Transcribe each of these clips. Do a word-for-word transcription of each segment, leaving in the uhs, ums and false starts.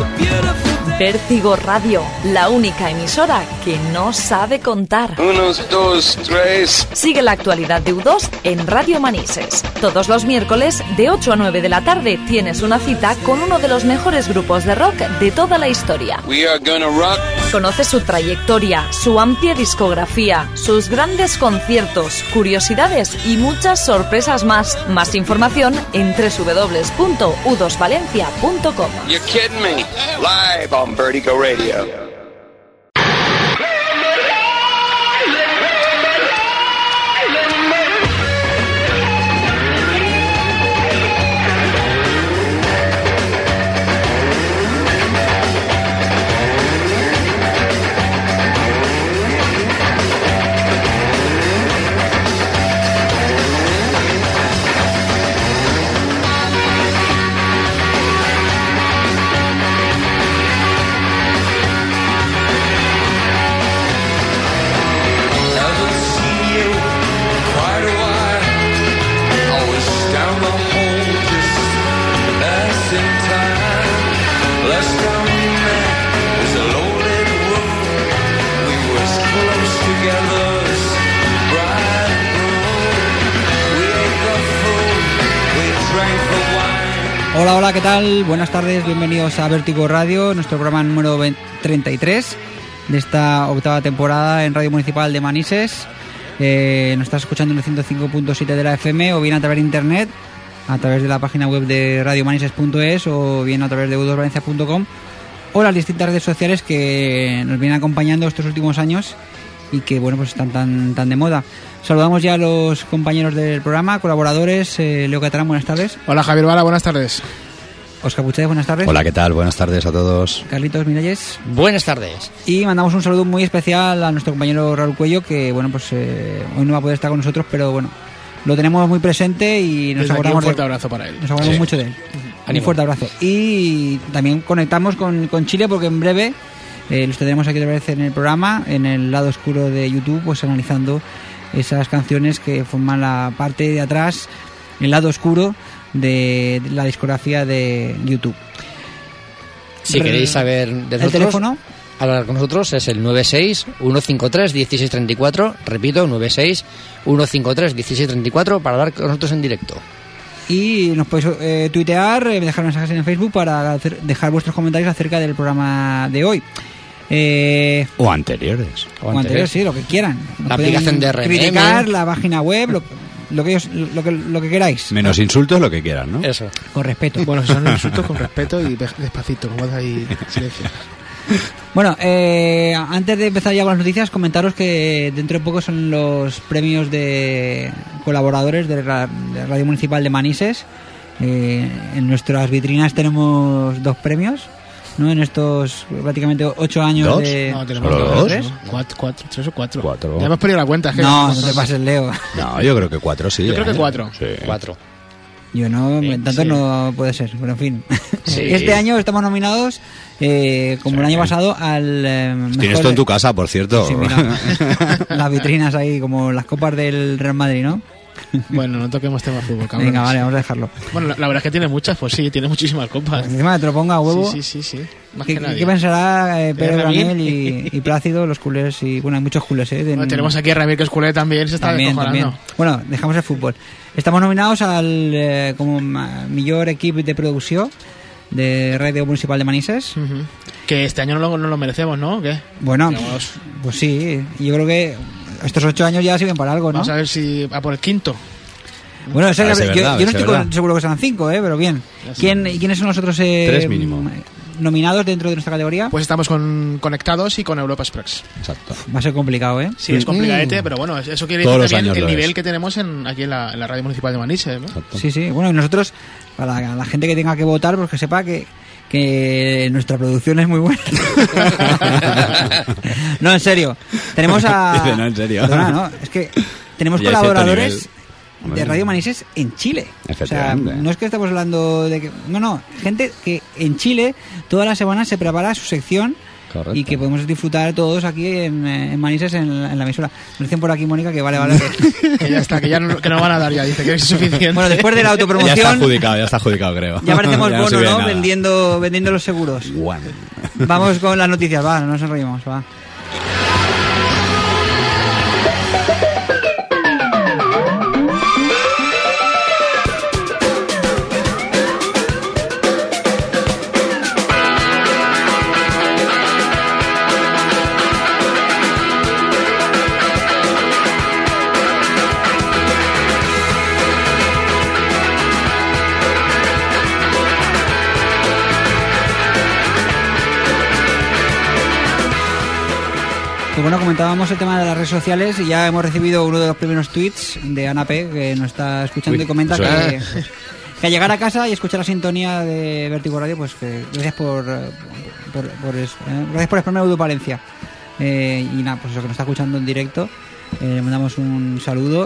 Vértigo Radio, la única emisora que no sabe contar. Unos, dos, tres. Sigue la actualidad de U dos en Radio Manises. Todos los miércoles, de ocho a nueve de la tarde, tienes una cita con uno de los mejores grupos de rock de toda la historia. We are gonna rock. Conoce su trayectoria, su amplia discografía, sus grandes conciertos, curiosidades y muchas sorpresas más. Más información en doble u doble u doble u punto u dos valencia punto com. You're kidding me. Live on Vertigo Radio. Hola, hola, ¿qué tal? Buenas tardes, bienvenidos a Vértigo Radio, nuestro programa número treinta y tres de esta octava temporada en Radio Municipal de Manises. Eh, nos estás escuchando en el ciento cinco punto siete de la F M o bien a través de internet, a través de la página web de radio manises punto es o bien a través de u dos valencia punto com o las distintas redes sociales que nos vienen acompañando estos últimos años y que, bueno, pues están tan, tan de moda. Saludamos ya a los compañeros del programa, colaboradores. eh, Leo Catalán, buenas tardes. Hola, Javier Vara, buenas tardes. Óscar Puchades, buenas tardes. Hola, ¿qué tal? Buenas tardes a todos. Carlitos Miralles. Buenas tardes. Y mandamos un saludo muy especial a nuestro compañero Raúl Cuello, que, bueno, pues eh, hoy no va a poder estar con nosotros, pero bueno, lo tenemos muy presente y nos Desde acordamos aquí un fuerte de, abrazo para él. Nos acordamos Sí. mucho de él. Ánimo. Un fuerte abrazo. Y también conectamos con, con Chile, porque en breve eh, los tendremos aquí otra vez en el programa, en el lado oscuro de YouTube, pues analizando esas canciones que forman la parte de atrás, el lado oscuro de, de la discografía de YouTube. Si Re- queréis saber de ¿El nosotros, teléfono? hablar con nosotros es el nueve seis uno cinco tres uno seis tres cuatro, repito, nueve seis uno cinco tres uno seis tres cuatro para hablar con nosotros en directo. Y nos podéis eh, tuitear, eh, dejar mensajes en el Facebook para hacer, dejar vuestros comentarios acerca del programa de hoy. Eh, O anteriores. o anterior, sí, lo que quieran. Nos La pueden aplicación de R M M. criticar la página web, lo, lo que ellos, lo que lo que queráis. Menos insultos, lo que quieran, ¿no? Eso. Con respeto. Bueno, son insultos con respeto y de- despacito, como hace ahí silencio. Bueno, eh, antes de empezar ya con las noticias, comentaros que dentro de poco son los premios de colaboradores de, la, de Radio Municipal de Manises. Eh, en nuestras vitrinas tenemos dos premios, ¿no? En estos prácticamente ocho años ¿Dos? de... No, tenemos ¿Solo dos, dos? tres, cuatro, cuatro, tres o cuatro. Cuatro. Ya hemos perdido la cuenta. es que No, no son- te pases, Leo. No, yo creo que cuatro sí. Yo creo ¿eh? que cuatro. Sí. Cuatro. Yo no, Sí, tanto sí. no puede ser, pero en fin. Sí. Este año estamos nominados, eh, como el Sí. año pasado, al... eh, Tienes mejor- esto en tu casa, por cierto. Sí, mira, las vitrinas ahí, como las copas del Real Madrid, ¿no? Bueno, no toquemos tema fútbol, cabrón. Venga, vale, vamos a dejarlo. Bueno, la, la verdad es que tiene muchas, pues sí, tiene muchísimas copas. Encima que te lo ponga a huevo. Sí, sí, sí, sí. Más ¿Qué, que nadie. qué pensará eh, Pedro Eh, Ramín. Granel y, y Plácido, los culés? Y bueno, hay muchos culés, ¿eh? De- Bueno, tenemos aquí a Ramírez, que es culé también, se está también, descojonando. también. Bueno, dejamos el fútbol. Estamos nominados al eh, como ma- mejor equipo de producción de Radio Municipal de Manises. Ujú. Que este año no lo, no lo merecemos, ¿no? ¿O qué? Bueno, Digamos, pues sí, yo creo que estos ocho años ya sirven para algo, ¿no? vamos a ver si va por el quinto. Bueno, eso A ver si es- es yo, verdad, yo no a ver si estoy es con- verdad. seguro que serán cinco, ¿eh? Pero bien. Ya sé. ¿Quién, ¿Y quiénes son los otros eh, Tres mínimo. nominados dentro de nuestra categoría? Pues estamos con Conectados y con Europa Express. Exacto. Va a ser complicado, ¿eh? Sí, es complicadete, pero bueno, eso quiere Todos decir los también años el lo nivel es. que tenemos en, aquí en la, en la Radio Municipal de Manises, ¿no? Exacto. Sí, sí. Bueno, y nosotros, para la, la gente que tenga que votar, pues que sepa que, que nuestra producción es muy buena. No, en serio. Tenemos a... Dice, no, en serio. Perdona, no, es que tenemos Ya hay cierto colaboradores nivel. de Hombre. Radio Manises en Chile. O sea, Efectivamente. no es que estamos hablando de que... No, no, gente que en Chile todas las semanas se prepara su sección Correcto. y que podemos disfrutar todos aquí en, en Manises, en, en la emisora. Nos dicen por aquí, Mónica, que vale, vale. Que, Que ya está, que ya no, que no van a dar ya, dice que es suficiente. bueno, después de la Ya está autopromoción, adjudicado, ya está adjudicado, creo. ya parecemos Ya no se bono, ve ¿no? nada. Vendiendo, vendiendo los seguros. Guau. Vamos con las noticias, va, no nos enrollemos, va. Pues bueno, comentábamos el tema de las redes sociales y ya hemos recibido uno de los primeros tweets de Ana P, que nos está escuchando Uy, y comenta eso que, es. que al llegar a casa y escuchar la sintonía de Vértigo Radio, pues que gracias por, por, por eso, ¿eh? Gracias por exponer Udo Valencia. Eh, y nada, pues eso, que nos está escuchando en directo, eh, le mandamos un saludo.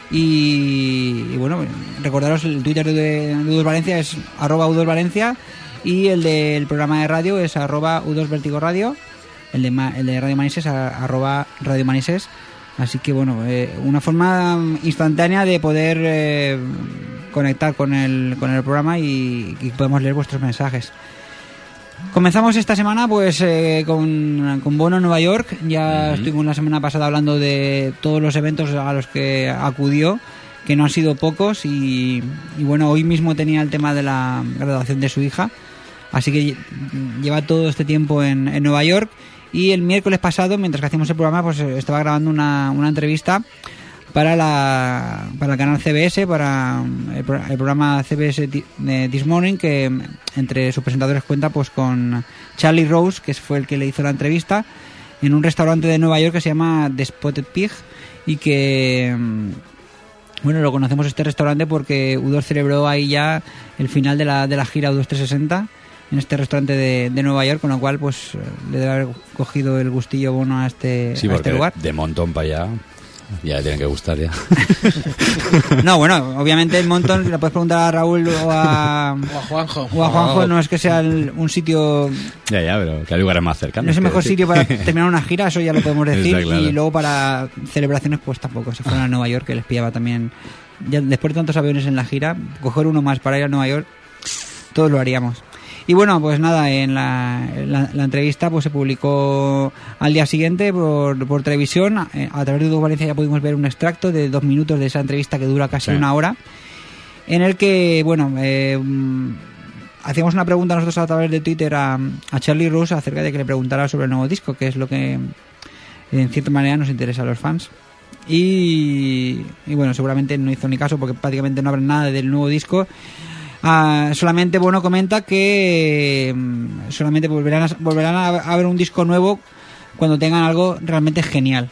Y, y bueno, recordaros el Twitter de, de Udo Valencia es arroba Udo Valencia y el del programa de radio es arroba U dos Vértigo Radio. El de, Ma- el de Radio Manises, a, arroba Radio Manises. Así que bueno, eh, una forma instantánea de poder eh, conectar con el, con el programa y, y podemos leer vuestros mensajes. Comenzamos esta semana pues eh, con, con Bono en Nueva York. Ya Ujú. estuvimos la semana pasada hablando de todos los eventos a los que acudió, que no han sido pocos. Y, y bueno, hoy mismo tenía el tema de la graduación de su hija. Así que lle- lleva todo este tiempo en, en Nueva York. Y el miércoles pasado, mientras que hacíamos el programa, pues eh, estaba grabando una, una entrevista para la para el canal C B S, para el, pro- el programa C B S Thi- eh, This Morning, que mm, entre sus presentadores cuenta pues con Charlie Rose, que fue el que le hizo la entrevista, en un restaurante de Nueva York que se llama The Spotted Pig, y que mm, bueno, lo conocemos este restaurante porque U dos celebró ahí ya el final de la, de la gira U dos trescientos sesenta en este restaurante de, de Nueva York, con lo cual pues eh, le debe haber cogido el gustillo Bono a este, Sí, a este porque lugar. de montón para allá ya le tiene que gustar ya. No, bueno, obviamente el montón, le puedes preguntar a Raúl o a, O a Juanjo. o a Juanjo, no es que sea el- un sitio, Ya, ya, pero que hay lugares más cercanos. no es el que mejor decir. sitio para terminar una gira, eso ya lo podemos decir. Está claro. Y luego para celebraciones pues tampoco, si fueron a Nueva York, que les pillaba también, ya después de tantos aviones en la gira, coger uno más para ir a Nueva York, todos lo haríamos. Y bueno, pues nada, en la, la, la entrevista pues se publicó al día siguiente por, por televisión. Eh, A través de Udo Valencia ya pudimos ver un extracto de dos minutos de esa entrevista que dura casi Sí. una hora, en el que, bueno, eh, mm, hacíamos una pregunta nosotros a través de Twitter a, a Charlie Rose acerca de que le preguntara sobre el nuevo disco, que es lo que en cierta manera nos interesa a los fans. Y, y bueno, seguramente no hizo ni caso porque prácticamente no habrá nada del nuevo disco. Ah, solamente Bono comenta que mm, solamente volverán a, volverán a, a ver un disco nuevo cuando tengan algo realmente genial.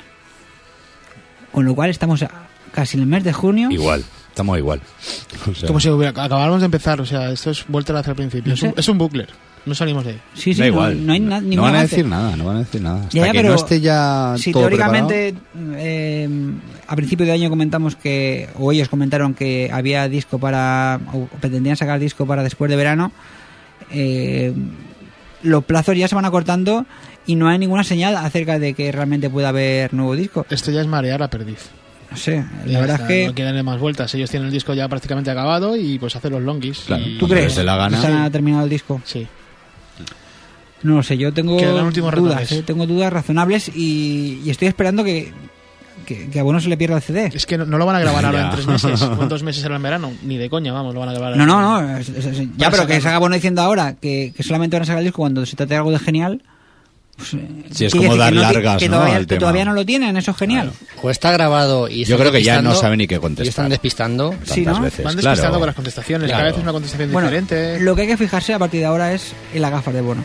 Con lo cual estamos a- casi en el mes de junio. Igual, estamos igual. O sea, Como si hubiera, acabamos de empezar, o sea, esto es vuelta hacia el principio. No Es un, sé. es un bucler, no salimos de ahí. Sí, sí, da no, igual. no hay na- no ningún van a avance. decir nada, no van a decir nada. Hasta Ya, ya, que pero no esté ya Si todo teóricamente eh, a principio de año comentamos que, o ellos comentaron que había disco para, o pretendían sacar disco para después de verano, eh, los plazos ya se van acortando y no hay ninguna señal acerca de que realmente pueda haber nuevo disco. Esto ya es marear a perdiz. No sé, la Ya verdad está, es que... no quieren darle más vueltas. Ellos tienen el disco ya prácticamente acabado y pues hacen los longis. Claro. y- ¿Tú Cuando crees les dé la gana. que se ha terminado el disco? Sí. No lo sé, yo tengo Quedan últimos dudas, retoques. eh, tengo dudas razonables y, y estoy esperando que, que, que a Bono se le pierda el C D. Es que no, no lo van a grabar ahora Ya. en tres meses. O en dos meses será en verano. Ni de coña, vamos, lo van a grabar. No, no, no. es- es- es- ya, Para pero que sacarlo. se haga Bono diciendo ahora que, que solamente van a sacar el disco cuando se trate de algo de genial. Pues, eh, Sí, es quiere como decir dar que no- largas, que, ¿no? todavía, al que tema. todavía no lo tienen, eso es genial. O está grabado y Yo están creo que ya no despistando, saben ni qué y contestar. están despistando. Tantas Sí, ¿no? veces. Van despistando claro. con las contestaciones. Cada Claro. vez es una contestación Bueno, diferente. lo que hay que fijarse a partir de ahora es en las gafas de Bono.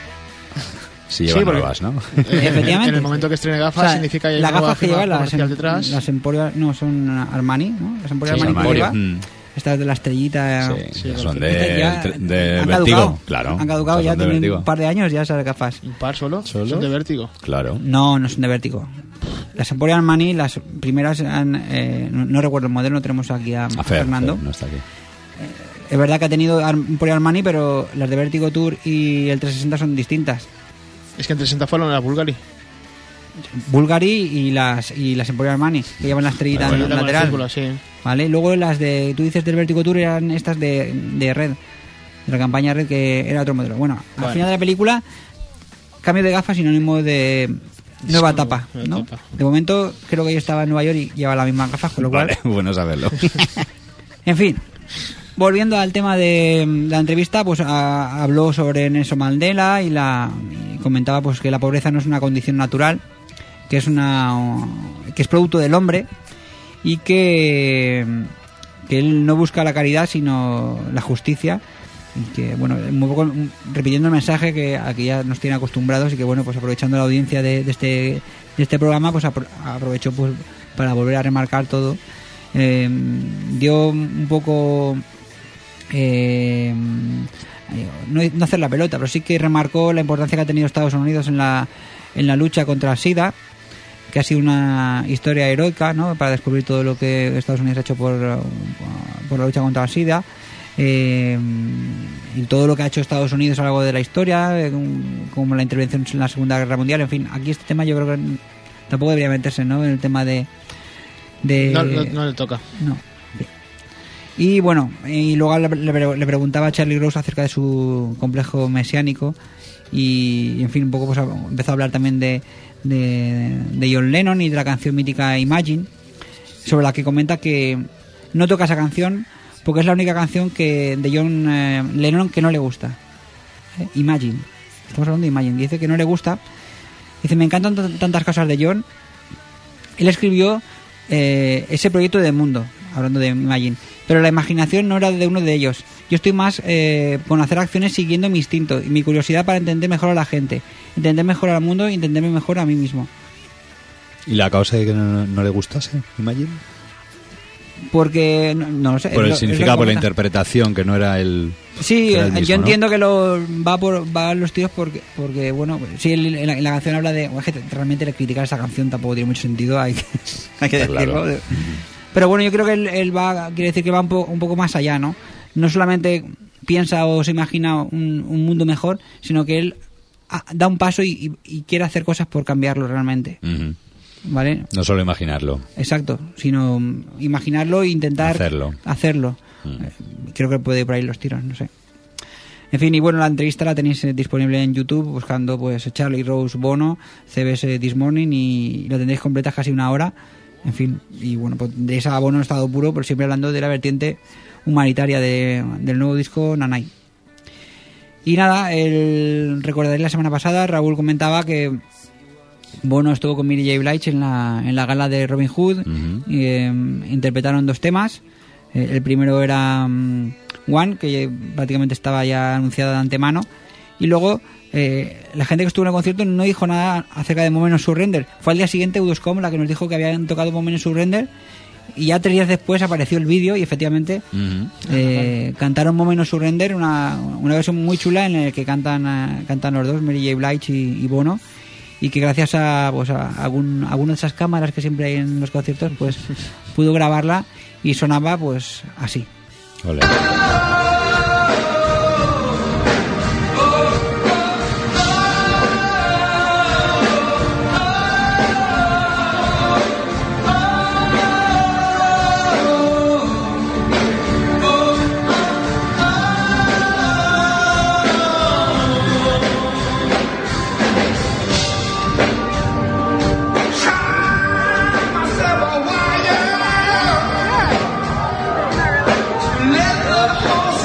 Si llevan Sí, porque- nuevas, ¿no? Eh, Efectivamente. En el momento que estrene gafas, O sea, significa que hay las una nueva gafas que firma lleva las, comercial detrás. las Emporio, no, son Armani, ¿no? Las Emporio Sí, Armani que Armani. lleva. Mm. Estas de la estrellita. Sí, sí, que sí. son Estas de, ya de han Vértigo, caducado. claro. Han caducado, Esas ya son de tienen Vértigo. un par de años ya esas gafas. Un par solo. ¿Solo? Son de vértigo. Claro. No, no son de Vértigo. Las Emporio Armani, las primeras, han, eh, no, no recuerdo el modelo, no tenemos aquí a, A Fer, Fernando. Fer, no está aquí. Es verdad que ha tenido Ar- Emporio Armani, pero las de Vértigo Tour y el trescientos sesenta son distintas. Es que en trescientos sesenta fueron las Bulgari. Bulgari y las y las Emporio Armani, que llevan la estrellita Bueno, en con el lateral. círculo, sí. Vale, luego las de, tú dices del Vertigo Tour, eran estas de, de Red, de la campaña Red, que era otro modelo. Bueno, al Bueno. final de la película, cambio de gafas, sinónimo de nueva Sí, etapa, nueva ¿no? etapa. De momento, creo que yo estaba en Nueva York y llevaba las mismas gafas, con lo cual... Vale, bueno saberlo. En fin, volviendo al tema de la entrevista, pues a- habló sobre Nelson Mandela y, la, y comentaba pues que la pobreza no es una condición natural, que es una que es producto del hombre y que, que él no busca la caridad sino la justicia, y que bueno, un poco repitiendo el mensaje que aquí ya nos tiene acostumbrados, y que bueno, pues aprovechando la audiencia de, de este de este programa, pues apro- aprovechó pues para volver a remarcar todo. Eh, dio un poco eh, no, no hacer la pelota, pero sí que remarcó la importancia que ha tenido Estados Unidos en la en la lucha contra el SIDA, que ha sido una historia heroica, ¿no? Para descubrir todo lo que Estados Unidos ha hecho por, por la lucha contra el SIDA, eh, y todo lo que ha hecho Estados Unidos a lo largo de la historia, eh, como la intervención en la Segunda Guerra Mundial. En fin, aquí este tema yo creo que tampoco debería meterse, ¿no? En el tema de, de No, no, no le toca. no. Y bueno, y luego le, le- le preguntaba a Charlie Rose acerca de su complejo mesiánico, y en fin, un poco pues empezó a hablar también de, de, de John Lennon y de la canción mítica Imagine, sobre la que comenta que no toca esa canción porque es la única canción que de John eh, Lennon que no le gusta. ¿Eh? Imagine. Estamos hablando de Imagine. Dice que no le gusta. Dice, me encantan t- tantas cosas de John. Él escribió eh, ese proyecto de mundo, hablando de Imagine, pero la imaginación no era de uno de ellos. Yo estoy más eh, con hacer acciones siguiendo mi instinto y mi curiosidad para entender mejor a la gente, entender mejor al mundo y entenderme mejor a mí mismo. ¿Y la causa de que no, no le gustase, Imagine? Porque, no, no lo sé. Por es el lo- es significado, lo que por la comenta. interpretación, que no era el... Sí, que era el eh, mismo, yo ¿no? entiendo que lo va por va a los tíos porque, porque bueno, sí, en la, en la canción habla de... bueno, es que realmente le criticar esa canción tampoco tiene mucho sentido, hay que, hay que Está decirlo. claro. Pero bueno, yo creo que él, él va, quiere decir que va un, po- un poco más allá, ¿no? No solamente piensa o se imagina un, un mundo mejor, sino que él ah, da un paso y, y- y quiere hacer cosas por cambiarlo realmente, Ujú. ¿vale? No solo imaginarlo. Exacto, sino mm, imaginarlo e intentar Hacerlo. hacerlo. Mm. Eh, Creo que puede ir por ahí los tiros, no sé. En fin, y bueno, la entrevista la tenéis eh, disponible en YouTube buscando pues Charlie Rose Bono, C B S This Morning, y la tendréis completa casi una hora. En fin, y bueno, pues de esa Bono en estado puro, pero siempre hablando de la vertiente humanitaria de, del nuevo disco Nanai. Y nada, el, recordaréis la semana pasada, Raúl comentaba que Bono estuvo con Mary J. Blige en la, en la gala de Robin Hood. Ujú. Y, eh, interpretaron dos temas. Eh, el primero era um, One, que prácticamente estaba ya anunciada de antemano. Y luego eh, la gente que estuvo en el concierto no dijo nada acerca de Moment of Surrender. Fue al día siguiente U dos Com la que nos dijo que habían tocado Moment of Surrender. Y ya tres días después apareció el vídeo y efectivamente Ujú. eh, cantaron Moment of Surrender, una, una versión muy chula en la que cantan, eh, cantan los dos, Mary J. Blige y, y Bono. Y que gracias a, pues, a algún, alguna de esas cámaras que siempre hay en los conciertos, pues pudo grabarla y sonaba pues así. Ole. Let the horse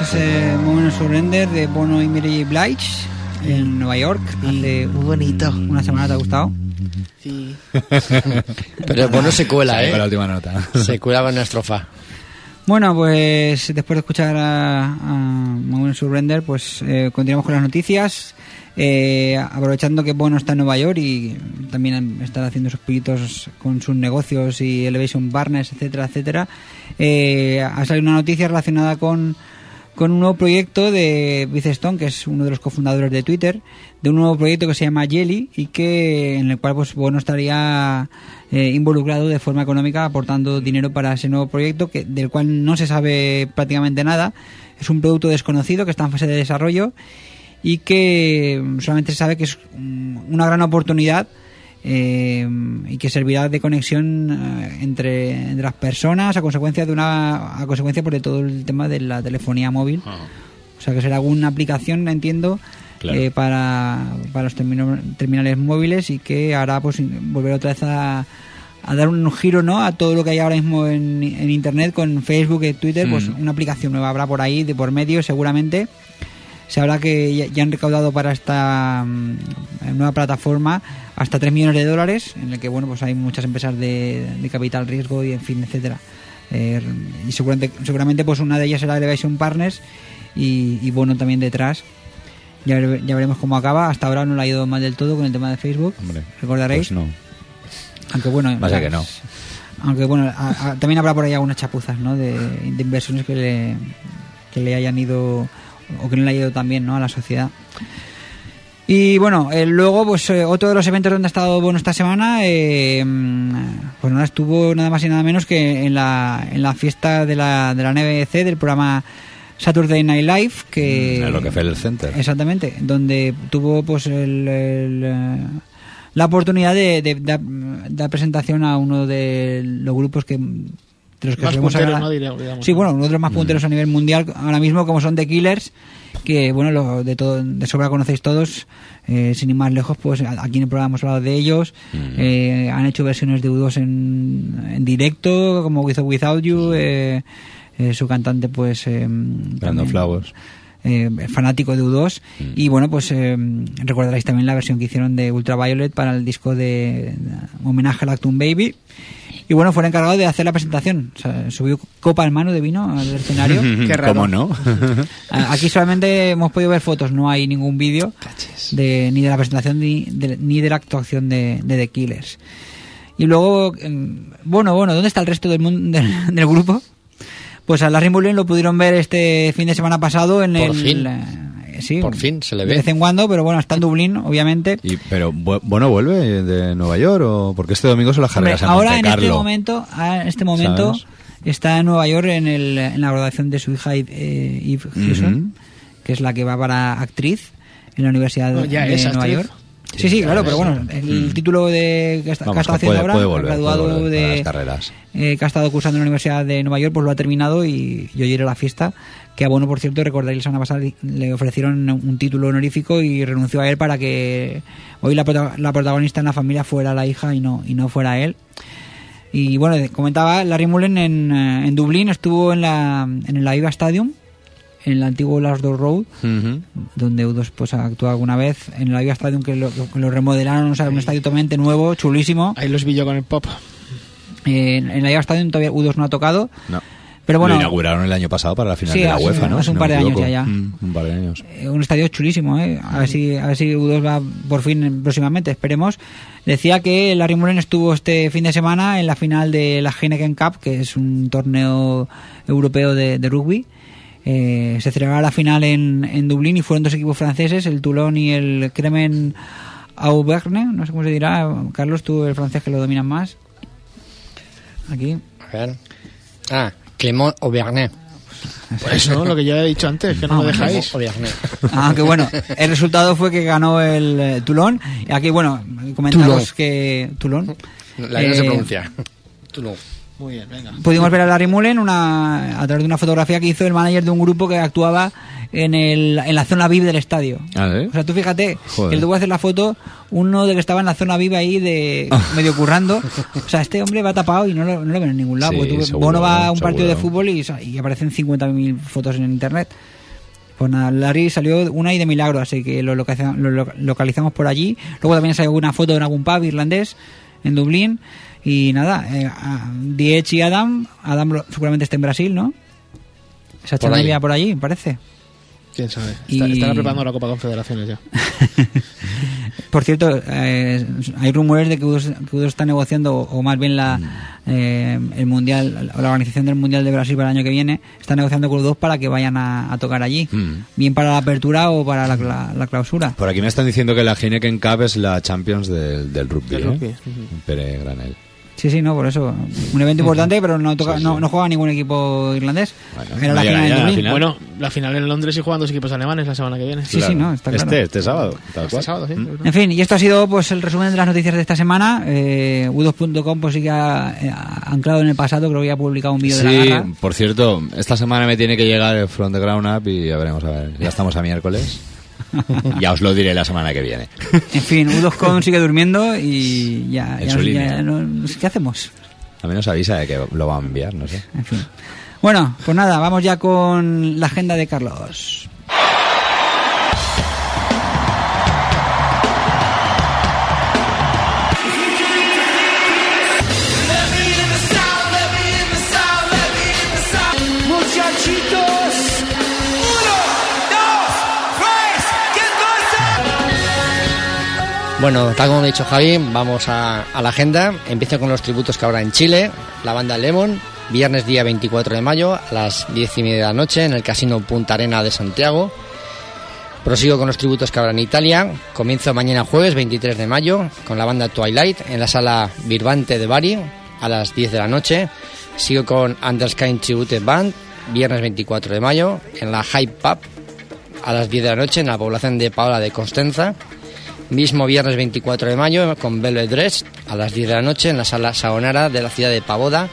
ese Moment of Surrender de Bono y Mary Blige en Nueva York. Sí, hace muy bonito. Una semana. ¿Te ha gustado? Sí. Pero Bono se cuela, Sí, ¿eh? con la última nota. Se cuela con una estrofa. Bueno, pues después de escuchar a, a Moment of Surrender, pues eh, continuamos con las noticias. Eh, aprovechando que Bono está en Nueva York y también está haciendo sus pinitos con sus negocios y Elevation Partners, etcétera, etcétera, eh, ha salido una noticia relacionada con, con un nuevo proyecto de Biz Stone, que es uno de los cofundadores de Twitter, de un nuevo proyecto que se llama Jelly y que en el cual pues Bono estaría eh, involucrado de forma económica aportando dinero para ese nuevo proyecto, que del cual no se sabe prácticamente nada. Es un producto desconocido que está en fase de desarrollo y que solamente se sabe que es una gran oportunidad eh, y que servirá de conexión eh, entre, entre las personas a consecuencia de una a consecuencia por de todo el tema de la telefonía móvil. Uh-huh. O sea que será alguna aplicación, entiendo, claro. eh, para, para los termino, terminales móviles y que hará pues volver otra vez a, a dar un giro, ¿no?, a todo lo que hay ahora mismo en, en internet con Facebook y Twitter. Mm. Pues una aplicación nueva habrá por ahí de por medio seguramente. Se habla que ya, ya han recaudado para esta um, nueva plataforma hasta tres millones de dólares, en el que bueno pues hay muchas empresas de, de capital riesgo y en fin, etcétera. Eh, y seguramente, seguramente pues una de ellas será Elevation Partners y, y bueno también detrás. Ya, ya veremos cómo acaba. Hasta ahora no le ha ido mal del todo con el tema de Facebook. Hombre, recordaréis. Pues no. Aunque bueno, pasa que no. Aunque bueno, a, a, también habrá por ahí algunas chapuzas, ¿no?, de, de inversiones que le que le hayan ido o que no le haya ido tan bien, ¿no?, a la sociedad. Y bueno, eh, luego pues eh, otro de los eventos donde ha estado Bono esta semana, eh, pues nada, estuvo nada más y nada menos que en la en la fiesta de la de la N B C, del programa Saturday Night Live, que en el Rockefeller Center. Exactamente, donde tuvo pues el, el la oportunidad de, de, de dar presentación a uno de los grupos que de los que más punteros, ¿no? Diré, digamos, sí, bueno, uno de los más punteros mm. a nivel mundial ahora mismo, como son The Killers, que bueno, lo, de todo de sobra conocéis todos. Eh, sin ir más lejos, pues aquí en el programa hemos hablado de ellos. Mm. Eh, han hecho versiones de U dos en, en directo, como With or Without You. Mm. Eh, eh, su cantante, pues eh, Brandon Flowers, eh, fanático de U dos. Mm. Y bueno, pues eh, recordaréis también la versión que hicieron de Ultraviolet para el disco de, de homenaje a Lactum Baby. Y bueno, fue el encargado de hacer la presentación. O sea, subió copa en mano de vino al escenario. Qué raro. ¿Cómo no? Aquí solamente hemos podido ver fotos, no hay ningún vídeo de, ni de la presentación ni de, ni de la actuación de, de The Killers. Y luego, bueno, bueno, ¿dónde está el resto del mundo del, del grupo? Pues a Larry Mullen lo pudieron ver este fin de semana pasado en Por el... fin. Eh, sí, Por fin se le ve. De vez en cuando, pero bueno, está en Dublín, obviamente. Y, pero, ¿Bono vuelve de Nueva York o...? Porque este domingo son las carreras en Ahora, Monte en Carlo. este momento, en este momento ¿sabes? Está en Nueva York en, el, en la graduación de su hija Eve eh, Hewson, uh-huh. que es la que va para actriz en la Universidad oh, ya de es Nueva actriz. York. Sí, sí, claro, pero bueno, el mm. título de que está, Vamos, que ha estado haciendo puede, ahora, puede volver, graduado puede volver de las carreras. Eh, que ha estado cursando en la Universidad de Nueva York, pues lo ha terminado y, y hoy era la fiesta, que a Bono, por cierto, recordaréis la semana pasada le ofrecieron un título honorífico y renunció a él para que hoy la, prota- la protagonista en la familia fuera la hija y no y no fuera él. Y bueno, comentaba Larry Mullen en, en Dublín, estuvo en la en el Aviva Stadium, en el antiguo Last Door Road, uh-huh. donde U dos pues actuó alguna vez, en el Aviva Stadium, que lo, que lo remodelaron, o sea, un estadio totalmente nuevo, chulísimo. Ahí los vi yo con el pop. Eh, en el Aviva Stadium todavía U dos no ha tocado. No. Pero bueno, lo inauguraron el año pasado para la final sí, de la hace, UEFA, ¿no? Hace un si par no de años equivoco. ya, ya. Mm, un par de años. Eh, un estadio chulísimo, ¿eh? A ver si, a ver si U dos va por fin próximamente, esperemos. Decía que Larry Mullen estuvo este fin de semana en la final de la Heineken Cup, que es un torneo europeo de, de rugby. Eh, se celebraba la final en, en Dublín y fueron dos equipos franceses, el Toulon y el Cremen Auvergne, no sé cómo se dirá. Carlos, tú el francés que lo dominas más. Aquí. A ver. Ah, Clément Auvergne. Pues eso, lo que ya he dicho antes, que no, no me dejáis. Aunque bueno, el resultado fue que ganó el eh, Toulon. Y aquí, bueno, comentaros Toulon. que... Toulon. La eh, no se pronuncia. Toulon. Muy bien, venga. Pudimos ver a Larry Mullen una, a través de una fotografía que hizo el manager de un grupo que actuaba en, el, en la zona V I P del estadio. ¿Ah, sí? O sea, tú fíjate, Joder. que le tuvo que hacer la foto uno de que estaba en la zona V I P ahí de medio currando. O sea, este hombre va tapado y no lo, no lo ven en ningún lado. Sí, porque tú, seguro, Bono va a un seguro. partido de fútbol y, y aparecen cincuenta mil fotos en internet. Pues nada, Larry salió una y de milagro, así que lo localizamos, lo localizamos por allí. Luego también salió una foto en algún pub irlandés en Dublín. Y nada, eh, The Edge y Adam, Adam lo- seguramente está en Brasil, ¿no? Se ha hecho Por ahí. novia por allí, parece. Quién sabe. Y- Está- Estará preparando la Copa Confederaciones ya. Por cierto, eh, hay rumores de que U dos, que U dos está negociando, o más bien la eh, el mundial, la organización del Mundial de Brasil para el año que viene, está negociando con U dos para que vayan a, a tocar allí. Mm. Bien para la apertura o para la, la- la clausura. Por aquí me están diciendo que la Heineken Cup es la Champions del, del rugby, Del ¿eh? rugby, ujú. Pere Granel. Sí, sí, no, por eso. Un evento importante, pero no toca, Sí, sí. no, no juega ningún equipo irlandés. Bueno, Era no la llega final ya en a la Dublín. final. Bueno, la final en Londres y juegan dos equipos alemanes la semana que viene. Sí, sí, no, está claro. Este, este sábado, tal Este cual. sábado, sí. Mm. En fin, y esto ha sido pues el resumen de las noticias de esta semana. Eh, U dos punto com pues sí que ha, eh, ha anclado en el pasado, creo que ya ha publicado un vídeo de la Sí, garra. por cierto, esta semana me tiene que llegar el From the Ground Up y ya veremos, a ver, ya estamos a miércoles. Ya os lo diré la semana que viene. En fin, U dos punto com sigue durmiendo y ya, En ya su no- línea. ya no- ¿qué hacemos? A mí nos avisa de que lo va a enviar, no sé. En fin. Bueno, pues nada, vamos ya con la agenda de Carlos. Bueno, tal como me ha dicho Javi, vamos a, a la agenda. Empiezo con los tributos que habrá en Chile. La banda Lemon, viernes día veinticuatro de mayo a las diez y media de la noche en el Casino Punta Arena de Santiago. Prosigo con los tributos que habrá en Italia. Comienzo mañana jueves veintitrés de mayo con la banda Twilight en la sala Virvante de Bari a las diez de la noche. Sigo con Undersky Tribute Band, viernes veinticuatro de mayo en la Hype Pub a las diez de la noche en la población de Paola de Costenza. Mismo viernes veinticuatro de mayo con Velvet Dress a las diez de la noche en la sala Saonara de la ciudad de Pavoda.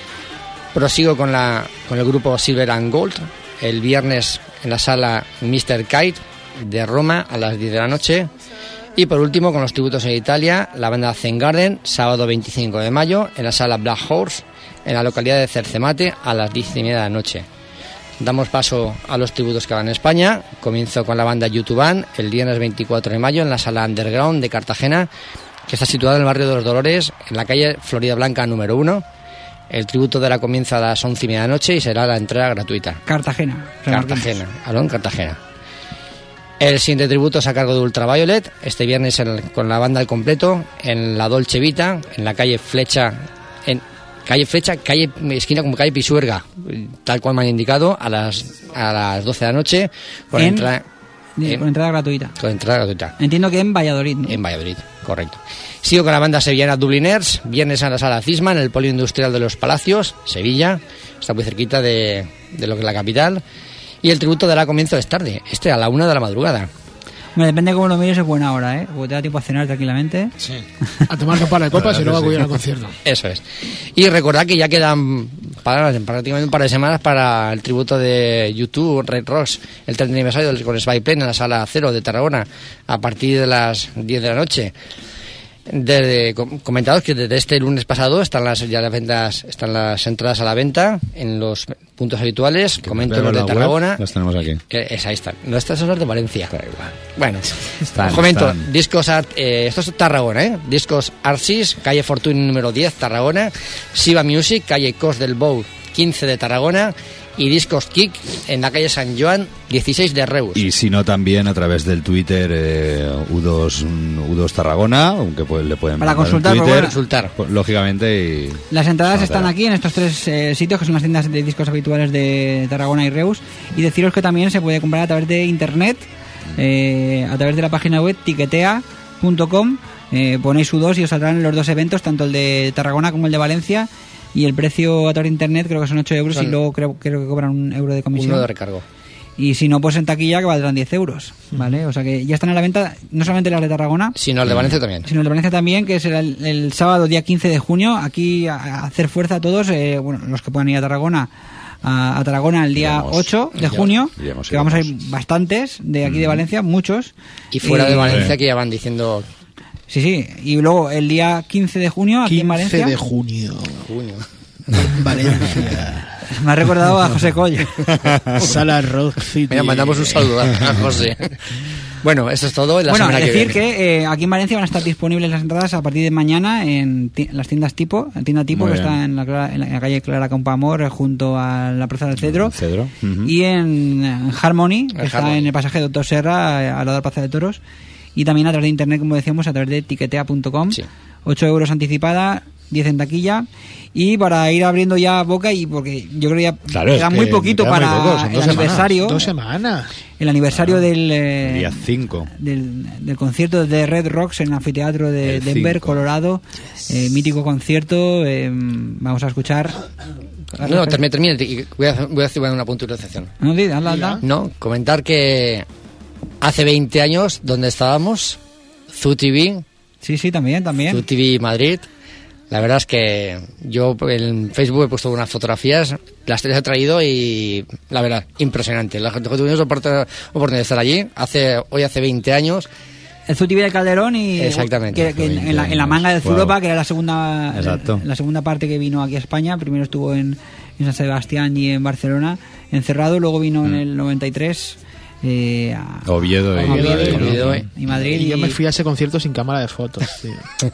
Prosigo con, la, con el grupo Silver and Gold el viernes en la sala mister Kite de Roma a las diez de la noche. Y por último con los tributos en Italia, la banda Zen Garden, sábado veinticinco de mayo en la sala Black Horse en la localidad de Cercemate a las diez y media de la noche. Damos paso a los tributos que van en España. Comienzo con la banda YouTube Band el viernes veinticuatro de mayo en la sala Underground de Cartagena, que está situada en el barrio de los Dolores, en la calle Florida Blanca número uno. El tributo de la comienza a las once y media de la noche y será la entrada gratuita. Cartagena. Cartagena, Alón, Cartagena. El siguiente tributo es a cargo de Ultraviolet, este viernes en el- con la banda al completo, en la Dolce Vita, en la calle Flecha, en calle Flecha, calle esquina como calle Pisuerga, tal cual me han indicado, a las a las doce de la noche, con En- entrada en- Con entrada gratuita. con entrada gratuita. Entiendo que en Valladolid, ¿no? En Valladolid, correcto. Sigo con la banda sevillana Dubliners, viernes a la sala Cisma, en el Polio Industrial de los Palacios, Sevilla, está muy cerquita de, de lo que es la capital. Y el tributo dará comienzo es tarde, este a la una de la madrugada. Bueno, depende de cómo lo mires, es buena hora, ¿eh? Porque te da tiempo a cenar tranquilamente. A tomar un par de copas y luego acudir al concierto. Eso es. Y recordad que ya quedan para, prácticamente un par de semanas para el tributo de YouTube, Red Rocks, el treinta aniversario del con Spy Plane en la sala Cero de Tarragona, a partir de las diez de la noche. Desde, com- comentados que desde este lunes pasado están las ya las ventas, están las entradas a la venta en los puntos habituales. Comento Vemos los de la web, Tarragona. Las tenemos aquí. Eh, es, ahí están. No, estas son las de Valencia. Bueno, Están, os comento. están. Discos Art, eh, esto es Tarragona, ¿eh? Discos Arsis, calle Fortuny número diez, Tarragona. Siva Music, calle Cos del Bou, quince de Tarragona. Y Discos Kick en la calle San Joan, dieciséis de Reus. Y si no, también a través del Twitter eh, U dos, U dos Tarragona, aunque pues, le pueden Para mandar un consultar, Twitter, pero bueno. Consultar. pues, lógicamente. Y Las entradas No, están claro. aquí en estos tres eh, sitios, que son las tiendas de discos habituales de Tarragona y Reus. Y deciros que también se puede comprar a través de internet, eh, a través de la página web tiquetea punto com. Eh, ponéis U dos y os saldrán los dos eventos, tanto el de Tarragona como el de Valencia. Y el precio a través de internet creo que son ocho euros Son- y luego creo, creo que cobran un euro de comisión. Uno de recargo. Y si no, pues en taquilla, que valdrán diez euros, ¿vale? O sea que ya están a la venta, no solamente las de Tarragona, sino el de Valencia también. sino el de Valencia también, que será el, el sábado día quince de junio. Aquí a, a hacer fuerza a todos, eh, bueno, los que puedan ir a Tarragona, a, a Tarragona el día Iremos. ocho de junio, Iremos, que vamos a ir iremos. bastantes de aquí de Valencia, muchos. Y fuera Eh, de Valencia, eh. que ya van diciendo Sí, sí, y luego el día quince de junio aquí en Valencia. quince de junio. junio. Valencia. Me ha recordado a José Coll. Sala Rock City. Mira, mandamos un saludo a José. Bueno, eso es todo. La Bueno, semana decir que, viene. que, eh, aquí en Valencia van a estar disponibles las entradas a partir de mañana en ti- las tiendas tipo, en tienda tipo Muy que bien. está en la, Clara- en la calle Clara Campoamor, eh, junto a la Plaza del Cedro, Cedro. Ujú. y en, en Harmony, que En está Harmony. en el pasaje Doctor Serra, eh, al lado de la Plaza de Toros, y también a través de internet, como decíamos, a través de tiquetea punto com. Sí. ocho euros anticipada, diez en taquilla. Y para ir abriendo ya boca, y porque yo creo que ya Claro, es queda que muy poquito queda muy para poco, son el dos semanas, aniversario, Dos semanas. el aniversario del, eh, El día cinco. del, del concierto de Red Rocks en el anfiteatro de El Denver, cinco. Colorado. Eh, mítico concierto. eh, vamos a escuchar. No, termine, termine. y Voy a, voy a hacer una puntualización. No, di, hazla, hazla. No, comentar que hace veinte años, donde estábamos, Zoo T V, Sí, sí, también, también. Zoo T V Madrid. La verdad es que yo en Facebook he puesto unas fotografías, las he traído y la verdad, impresionante. La gente que tuvimos oportunidad oportunidad de estar allí, hace hoy hace veinte años. El Zoo T V de Calderón y Exactamente. que- que en, en la, en la manga del Wow. Zuropa, que era la segunda Exacto. la segunda parte que vino aquí a España. Primero estuvo en, en San Sebastián y en Barcelona encerrado, luego vino en el noventa y tres eh, a Oviedo y a Oviedo, Madrid, y- ¿no? Oviedo, eh. y Madrid. Y yo y- me fui a ese concierto sin cámara de fotos, tío.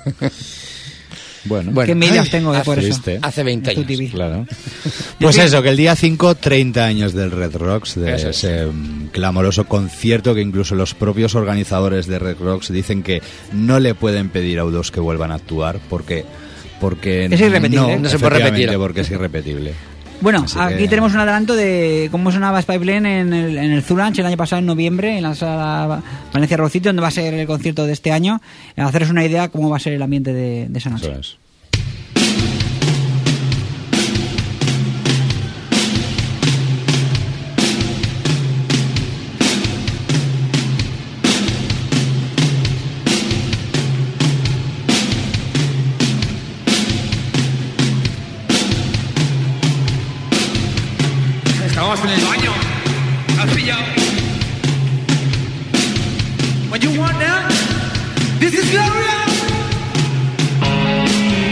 Bueno, Bueno, Qué envidias ay, tengo eh, por eso. triste. Hace veinte El Zoo años. T V. Claro. Pues eso, que el día cinco, treinta años del Red Rocks, de Eso es. ese mm, clamoroso concierto que incluso los propios organizadores de Red Rocks dicen que no le pueden pedir a U dos que vuelvan a actuar porque porque Es irrepetible. no, No se puede efectivamente, repetir. porque es irrepetible. Bueno, Así aquí que- tenemos un adelanto de cómo sonaba Spyplane en el, en el Zoo Lounge el año pasado en noviembre, en la sala Valencia Rock City, donde va a ser el concierto de este año. A haceros una idea cómo va a ser el ambiente de, de esa noche. Eso es. Estamos en el baño. ¿Has pillado? What you want now? This is Gloria.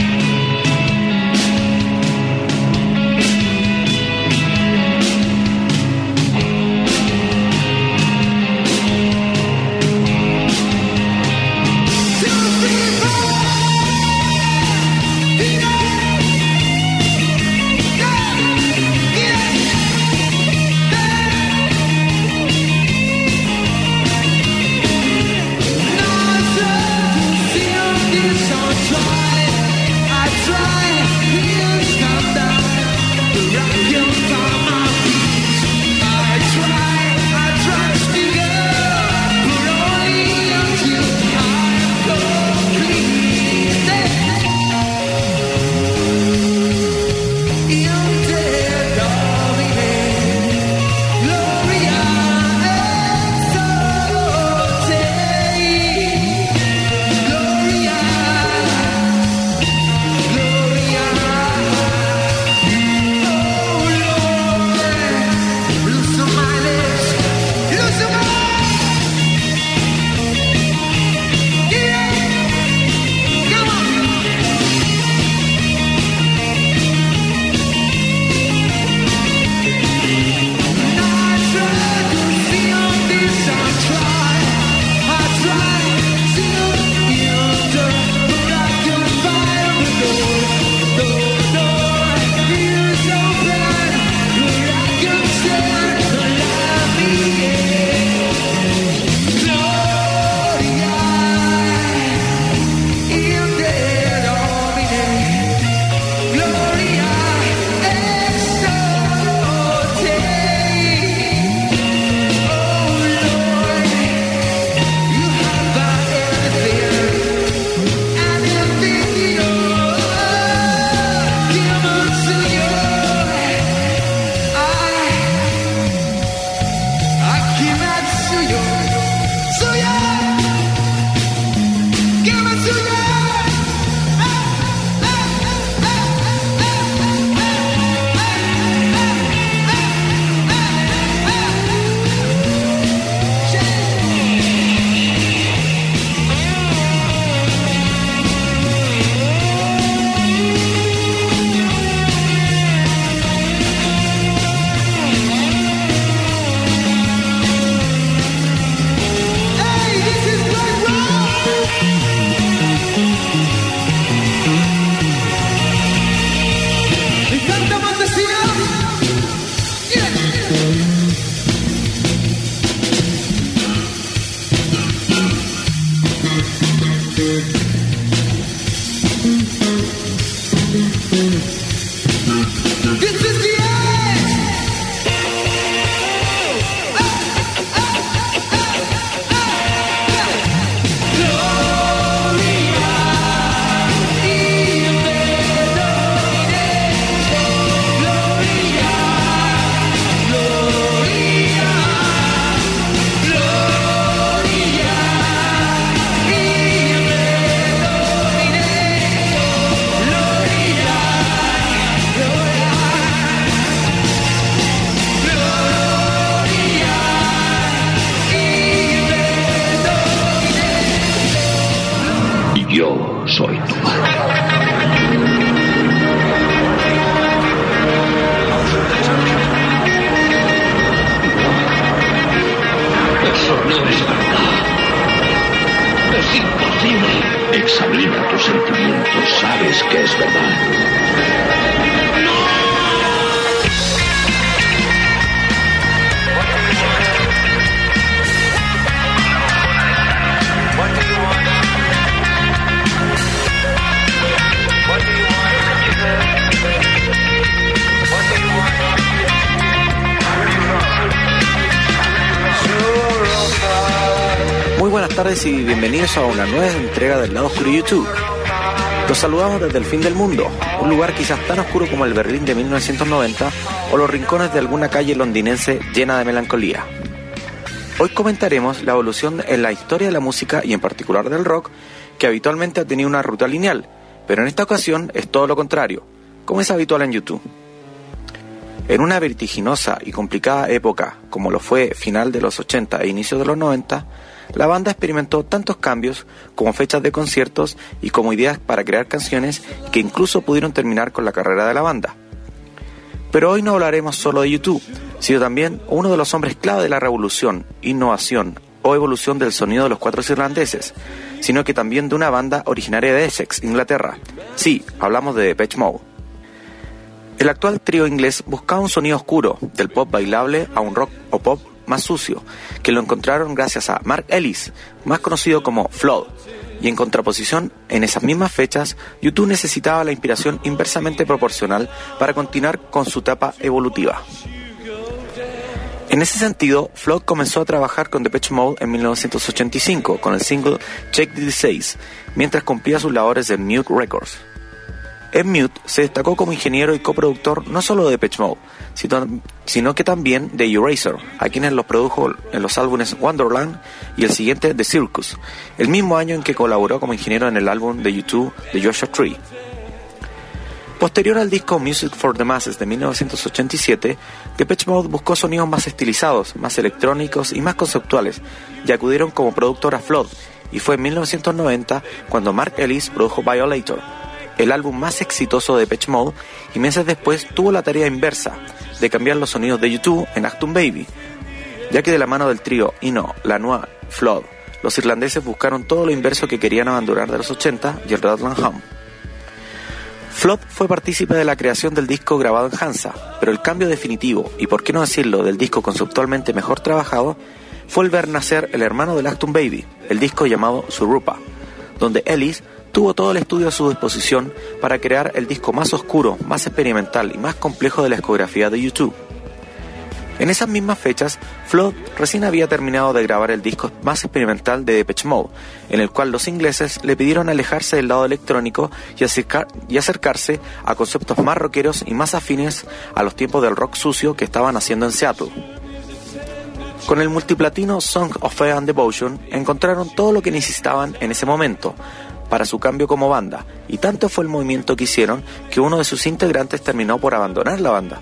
sentimiento, sabes que es verdad. Muy buenas tardes y bienvenidos a una nueva entrega del Lado Oscuro YouTube. Los saludamos desde el fin del mundo, un lugar quizás tan oscuro como el Berlín de mil novecientos noventa o los rincones de alguna calle londinense llena de melancolía. Hoy comentaremos la evolución en la historia de la música y en particular del rock, que habitualmente ha tenido una ruta lineal, pero en esta ocasión es todo lo contrario, como es habitual en YouTube. En una vertiginosa y complicada época como lo fue final de los ochenta e inicios de los noventa, la banda experimentó tantos cambios como fechas de conciertos y como ideas para crear canciones que incluso pudieron terminar con la carrera de la banda. Pero hoy no hablaremos solo de YouTube, sino también uno de los hombres clave de la revolución, innovación o evolución del sonido de los Cuatro Irlandeses, sino que también de una banda originaria de Essex, Inglaterra. Sí, hablamos de Depeche Mode. El actual trío inglés buscaba un sonido oscuro, del pop bailable a un rock o pop más sucio, que lo encontraron gracias a Mark Ellis, más conocido como Flood, y en contraposición, en esas mismas fechas, YouTube necesitaba la inspiración inversamente proporcional para continuar con su etapa evolutiva. En ese sentido, Flood comenzó a trabajar con Depeche Mode en mil novecientos ochenta y cinco con el single Check the Disease, mientras cumplía sus labores en Mute Records. En Mute se destacó como ingeniero y coproductor no solo de Depeche Mode, sino, sino que también de Eraser, a quienes los produjo en los álbumes Wonderland y el siguiente The Circus, el mismo año en que colaboró como ingeniero en el álbum de YouTube de Joshua Tree. Posterior al disco Music for the Masses de mil novecientos ochenta y siete, Depeche Mode buscó sonidos más estilizados, más electrónicos y más conceptuales, y acudieron como productor a Flood, y fue en mil novecientos noventa cuando Mark Ellis produjo Violator, el álbum más exitoso de Depeche Mode, y meses después tuvo la tarea inversa de cambiar los sonidos de YouTube en Achtung Baby, ya que de la mano del trío Eno, Lanois, Flood, los irlandeses buscaron todo lo inverso que querían abandonar de los ochenta y el Rattle and Hum. Flood fue partícipe de la creación del disco grabado en Hansa, pero el cambio definitivo, y por qué no decirlo, del disco conceptualmente mejor trabajado, fue el ver nacer el hermano del Achtung Baby, el disco llamado Surupa, donde Ellis tuvo todo el estudio a su disposición para crear el disco más oscuro, más experimental y más complejo de la discografía de YouTube. En esas mismas fechas, Flood recién había terminado de grabar el disco más experimental de Depeche Mode, en el cual los ingleses le pidieron alejarse del lado electrónico y, acercar, y acercarse a conceptos más rockeros y más afines a los tiempos del rock sucio que estaban haciendo en Seattle. Con el multiplatino Song of Fire and Devotion encontraron todo lo que necesitaban en ese momento para su cambio como banda, y tanto fue el movimiento que hicieron que uno de sus integrantes terminó por abandonar la banda.